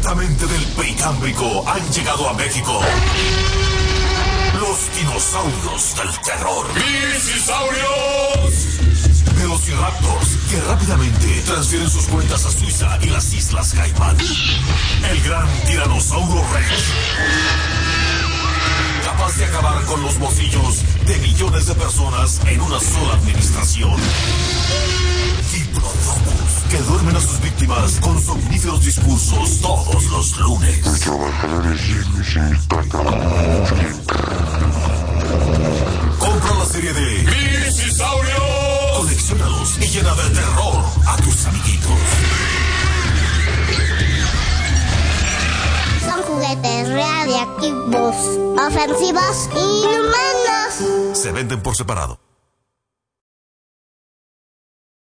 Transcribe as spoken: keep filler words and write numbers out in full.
Directamente del Precámbrico han llegado a México los dinosaurios del terror. ¡Dinosaurios! Velociraptors, que rápidamente transfieren sus cuentas a Suiza y las Islas Caimán. El gran Tiranosaurio Rex, capaz de acabar con los bolsillos de millones de personas en una sola administración. Diplodocus, que duermen a sus víctimas con somníferos discursos todos los lunes. Compra la serie de Dinosaurios. Colecciónalos y llena de terror a tus amiguitos. Son juguetes radiactivos, ofensivos y inhumanos. Se venden por separado.